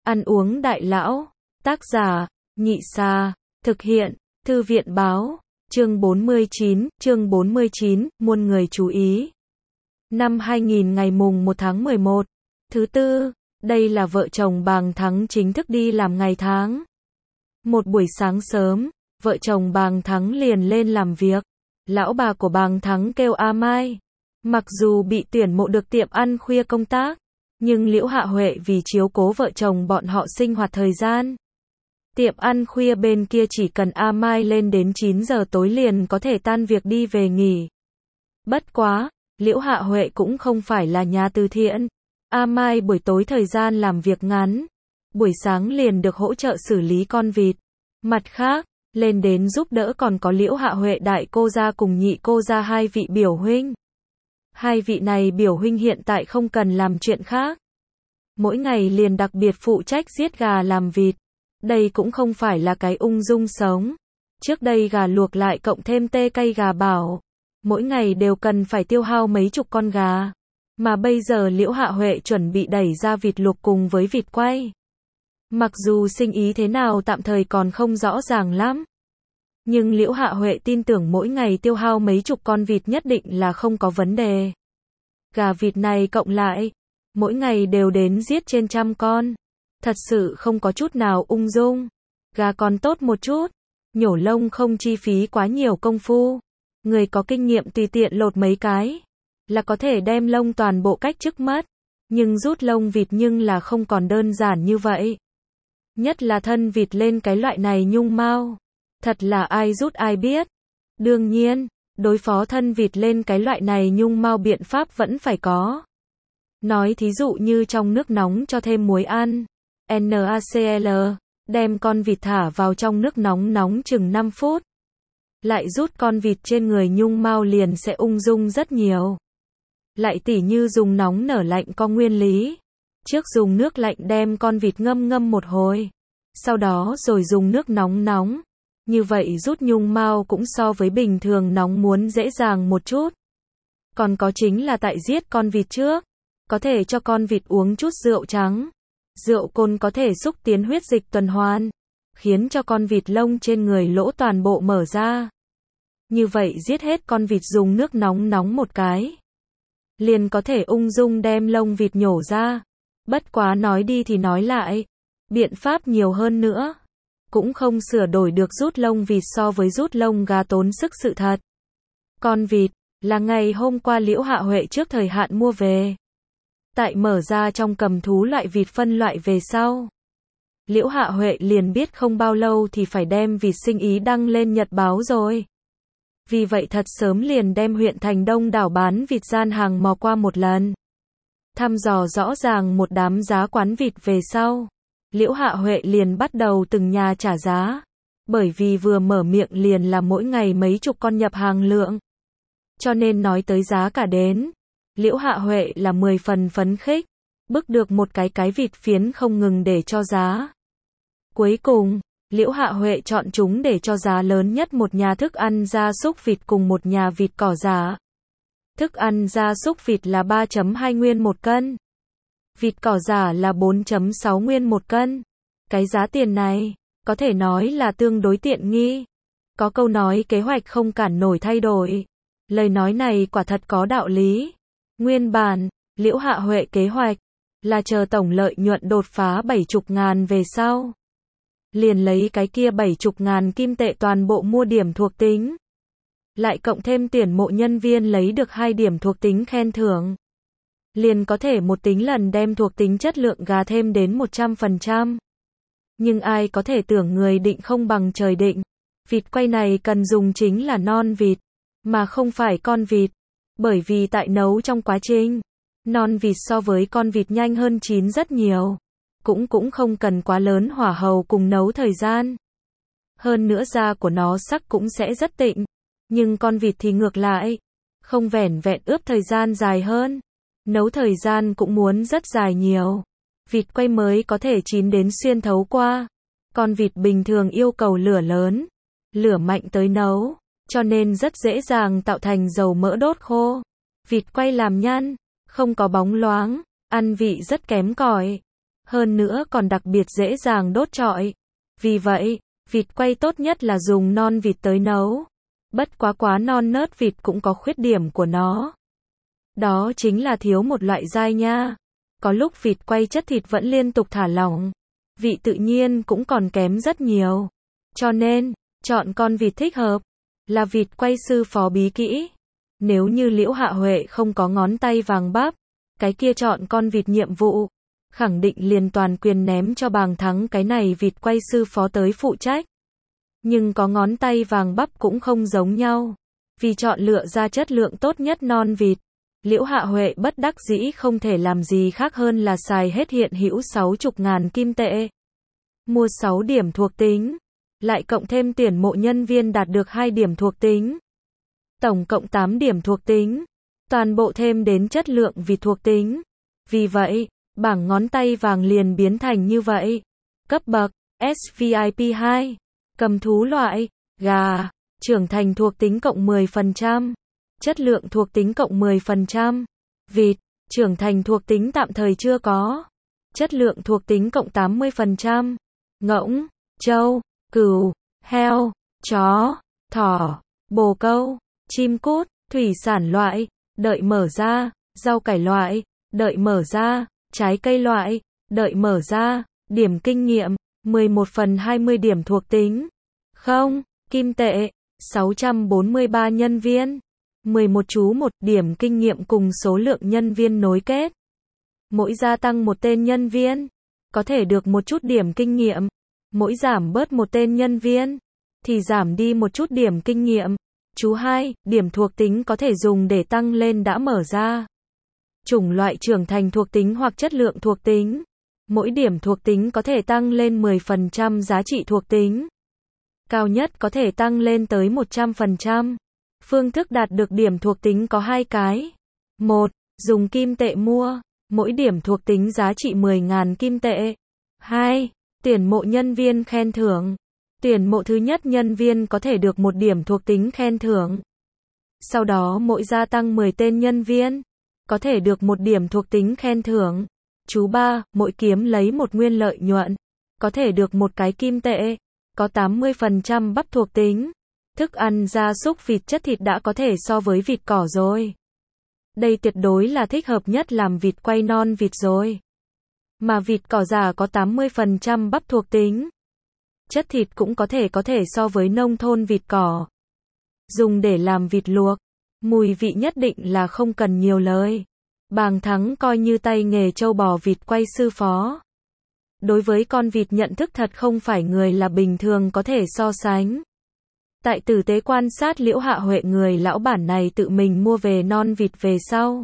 Ăn uống đại lão. Tác giả, Nhị Sa. Thực hiện, Thư viện báo. Chương 49, muôn người chú ý. Năm 2000 ngày mùng 1 tháng 11, thứ tư, đây là vợ chồng Bàng Thắng chính thức đi làm ngày tháng. Một buổi sáng sớm, vợ chồng Bàng Thắng liền lên làm việc. Lão bà của Bàng Thắng kêu A Mai. Mặc dù bị tuyển mộ được tiệm ăn khuya công tác, nhưng Liễu Hạ Huệ vì chiếu cố vợ chồng bọn họ sinh hoạt thời gian. Tiệm ăn khuya bên kia chỉ cần A Mai lên đến 9 giờ tối liền có thể tan việc đi về nghỉ. Bất quá, Liễu Hạ Huệ cũng không phải là nhà từ thiện. A Mai buổi tối thời gian làm việc ngắn, buổi sáng liền được hỗ trợ xử lý con vịt. Mặt khác, lên đến giúp đỡ còn có Liễu Hạ Huệ đại cô gia cùng nhị cô gia hai vị biểu huynh. Hai vị này biểu huynh hiện tại không cần làm chuyện khác. Mỗi ngày liền đặc biệt phụ trách giết gà làm vịt. Đây cũng không phải là cái ung dung sống. Trước đây gà luộc lại cộng thêm tê cay gà bảo. Mỗi ngày đều cần phải tiêu hao mấy chục con gà. Mà bây giờ Liễu Hạ Huệ chuẩn bị đẩy ra vịt luộc cùng với vịt quay. Mặc dù sinh ý thế nào tạm thời còn không rõ ràng lắm. Nhưng Liễu Hạ Huệ tin tưởng mỗi ngày tiêu hao mấy chục con vịt nhất định là không có vấn đề. Gà vịt này cộng lại, mỗi ngày đều đến giết trên 100 con. Thật sự không có chút nào ung dung. Gà còn tốt một chút, nhổ lông không chi phí quá nhiều công phu. Người có kinh nghiệm tùy tiện lột mấy cái, là có thể đem lông toàn bộ cách chức mất. Nhưng rút lông vịt nhưng là không còn đơn giản như vậy. Nhất là thân vịt lên cái loại này nhung mao. Thật là ai rút ai biết. Đương nhiên, đối phó thân vịt lên cái loại này nhung mao biện pháp vẫn phải có. Nói thí dụ như trong nước nóng cho thêm muối ăn. NaCl, đem con vịt thả vào trong nước nóng chừng 5 phút. Lại rút con vịt trên người nhung mao liền sẽ ung dung rất nhiều. Lại tỉ như dùng nóng nở lạnh có nguyên lý. Trước dùng nước lạnh đem con vịt ngâm một hồi. Sau đó rồi dùng nước nóng. Như vậy rút nhung mao cũng so với bình thường nóng muốn dễ dàng một chút. Còn có chính là tại giết con vịt trước. Có thể cho con vịt uống chút rượu trắng. Rượu cồn có thể xúc tiến huyết dịch tuần hoàn, khiến cho con vịt lông trên người lỗ toàn bộ mở ra. Như vậy giết hết con vịt dùng nước nóng một cái. Liền có thể ung dung đem lông vịt nhổ ra. Bất quá nói đi thì nói lại. Biện pháp nhiều hơn nữa. Cũng không sửa đổi được rút lông vịt so với rút lông gà tốn sức sự thật. Con vịt, là ngày hôm qua Liễu Hạ Huệ trước thời hạn mua về. Tại mở ra trong cầm thú loại vịt phân loại về sau. Liễu Hạ Huệ liền biết không bao lâu thì phải đem vịt sinh ý đăng lên nhật báo rồi. Vì vậy thật sớm liền đem huyện thành đông đảo bán vịt gian hàng mò qua một lần. Thăm dò rõ ràng một đám giá quán vịt về sau. Liễu Hạ Huệ liền bắt đầu từng nhà trả giá. Bởi vì vừa mở miệng liền là mỗi ngày mấy chục con nhập hàng lượng. Cho nên nói tới giá cả đến. Liễu Hạ Huệ là 10 phần phấn khích. Bức được một cái vịt phiến không ngừng để cho giá. Cuối cùng, Liễu Hạ Huệ chọn chúng để cho giá lớn nhất một nhà thức ăn gia súc vịt cùng một nhà vịt cỏ giả. Thức ăn gia súc vịt là 3,2 nguyên một cân. Vịt cỏ giả là 4,6 nguyên một cân. Cái giá tiền này, có thể nói là tương đối tiện nghi. Có câu nói kế hoạch không cản nổi thay đổi. Lời nói này quả thật có đạo lý. Nguyên bản, Liễu Hạ Huệ kế hoạch là chờ tổng lợi nhuận đột phá 70.000 về sau. Liền lấy cái kia 70.000 kim tệ toàn bộ mua điểm thuộc tính. Lại cộng thêm tuyển mộ nhân viên lấy được 2 điểm thuộc tính khen thưởng. Liền có thể một tính lần đem thuộc tính chất lượng gà thêm đến 100%. Nhưng ai có thể tưởng người định không bằng trời định. Vịt quay này cần dùng chính là non vịt, mà không phải con vịt. Bởi vì tại nấu trong quá trình, non vịt so với con vịt nhanh hơn chín rất nhiều. Cũng không cần quá lớn hỏa hầu cùng nấu thời gian. Hơn nữa da của nó sắc cũng sẽ rất tịnh. Nhưng con vịt thì ngược lại. Không vẻn vẹn ướp thời gian dài hơn. Nấu thời gian cũng muốn rất dài nhiều. Vịt quay mới có thể chín đến xuyên thấu qua. Con vịt bình thường yêu cầu lửa lớn. Lửa mạnh tới nấu. Cho nên rất dễ dàng tạo thành dầu mỡ đốt khô. Vịt quay làm nhăn. Không có bóng loáng. Ăn vị rất kém cỏi. Hơn nữa còn đặc biệt dễ dàng đốt trọi. Vì vậy, vịt quay tốt nhất là dùng non vịt tới nấu. Bất quá non nớt vịt cũng có khuyết điểm của nó. Đó chính là thiếu một loại dai nha. Có lúc vịt quay chất thịt vẫn liên tục thả lỏng. Vị tự nhiên cũng còn kém rất nhiều. Cho nên, chọn con vịt thích hợp là vịt quay sư phó bí kỹ. Nếu như Liễu Hạ Huệ không có ngón tay vàng bắp, cái kia chọn con vịt nhiệm vụ, khẳng định liền toàn quyền ném cho Bàng Thắng cái này vịt quay sư phó tới phụ trách. Nhưng có ngón tay vàng bắp cũng không giống nhau. Vì chọn lựa ra chất lượng tốt nhất non vịt, Liễu Hạ Huệ bất đắc dĩ không thể làm gì khác hơn là xài hết hiện hữu 60.000 kim tệ. Mua 6 điểm thuộc tính, lại cộng thêm tuyển mộ nhân viên đạt được 2 điểm thuộc tính. Tổng cộng 8 điểm thuộc tính, toàn bộ thêm đến chất lượng vịt thuộc tính. Vì vậy, bảng ngón tay vàng liền biến thành như vậy. Cấp bậc, SVIP 2, cầm thú loại, gà, trưởng thành thuộc tính cộng 10%, chất lượng thuộc tính cộng 10%, vịt, trưởng thành thuộc tính tạm thời chưa có, chất lượng thuộc tính cộng 80%, ngỗng, trâu, cừu, heo, chó, thỏ, bồ câu, chim cút, thủy sản loại, đợi mở ra, rau cải loại, đợi mở ra, trái cây loại, đợi mở ra, điểm kinh nghiệm, 11/20 điểm thuộc tính. Không, kim tệ, 643 nhân viên. 11 chú 1 điểm kinh nghiệm cùng số lượng nhân viên nối kết. Mỗi gia tăng một tên nhân viên, có thể được một chút điểm kinh nghiệm. Mỗi giảm bớt một tên nhân viên, thì giảm đi một chút điểm kinh nghiệm. Chú 2, điểm thuộc tính có thể dùng để tăng lên đã mở ra. Chủng loại trưởng thành thuộc tính hoặc chất lượng thuộc tính. Mỗi điểm thuộc tính có thể tăng lên 10% giá trị thuộc tính. Cao nhất có thể tăng lên tới 100%. Phương thức đạt được điểm thuộc tính có 2 cái. 1. Dùng kim tệ mua. Mỗi điểm thuộc tính giá trị 10.000 kim tệ. 2. Tuyển mộ nhân viên khen thưởng. Tuyển mộ thứ nhất nhân viên có thể được 1 điểm thuộc tính khen thưởng. Sau đó mỗi gia tăng 10 tên nhân viên, có thể được 1 điểm thuộc tính khen thưởng. Chú 3, mỗi kiếm lấy một nguyên lợi nhuận, có thể được 1 cái kim tệ. Có 80% bắp thuộc tính. Thức ăn gia súc vịt chất thịt đã có thể so với vịt cỏ rồi. Đây tuyệt đối là thích hợp nhất làm vịt quay non vịt rồi. Mà vịt cỏ già có 80% bắp thuộc tính. Chất thịt cũng có thể so với nông thôn vịt cỏ. Dùng để làm vịt luộc, mùi vị nhất định là không cần nhiều lời. Bàng Thắng coi như tay nghề trâu bò vịt quay sư phó. Đối với con vịt nhận thức thật không phải người là bình thường có thể so sánh. Tại tử tế quan sát Liễu Hạ Huệ người lão bản này tự mình mua về non vịt về sau.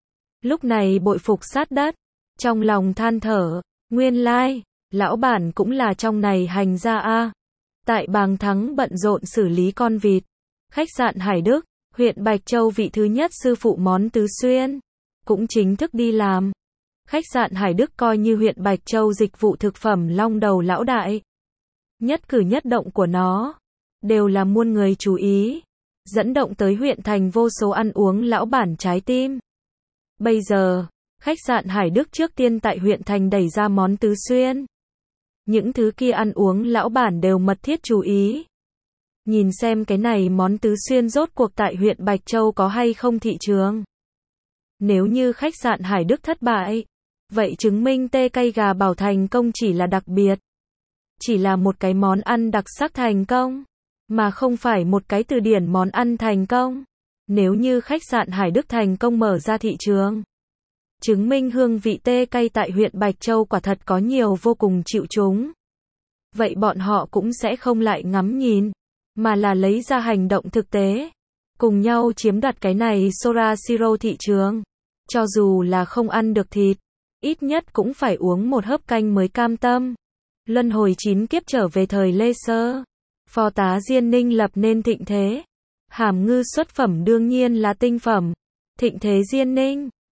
Lúc này bội phục sát đất, trong lòng than thở, nguyên lai, lão bản cũng là trong này hành gia a. Tại Bàng Thắng bận rộn xử lý con vịt, khách sạn Hải Đức, huyện Bạch Châu vị thứ nhất sư phụ món tứ xuyên, cũng chính thức đi làm. Khách sạn Hải Đức coi như huyện Bạch Châu dịch vụ thực phẩm long đầu lão đại. Nhất cử nhất động của nó đều là muôn người chú ý, dẫn động tới huyện thành vô số ăn uống lão bản trái tim. Bây giờ, khách sạn Hải Đức trước tiên tại huyện thành đẩy ra món tứ xuyên. Những thứ kia ăn uống lão bản đều mật thiết chú ý. Nhìn xem cái này món tứ xuyên rốt cuộc tại huyện Bạch Châu có hay không thị trường. Nếu như khách sạn Hải Đức thất bại, vậy chứng minh tê cây gà bảo thành công chỉ là đặc biệt. Chỉ là một cái món ăn đặc sắc thành công, mà không phải một cái từ điển món ăn thành công. Nếu như khách sạn Hải Đức thành công mở ra thị trường, chứng minh hương vị tê cây tại huyện Bạch Châu quả thật có nhiều vô cùng chịu chúng. Vậy bọn họ cũng sẽ không lại ngắm nhìn, mà là lấy ra hành động thực tế, cùng nhau chiếm đoạt cái này Sora Siro thị trường. Cho dù là không ăn được thịt, ít nhất cũng phải uống một hớp canh mới cam tâm. Luân hồi 9 kiếp trở về thời Lê Sơ, phò tá Diên Ninh lập nên thịnh thế. Hàm ngư xuất phẩm đương nhiên là tinh phẩm. Thịnh thế Diên Ninh,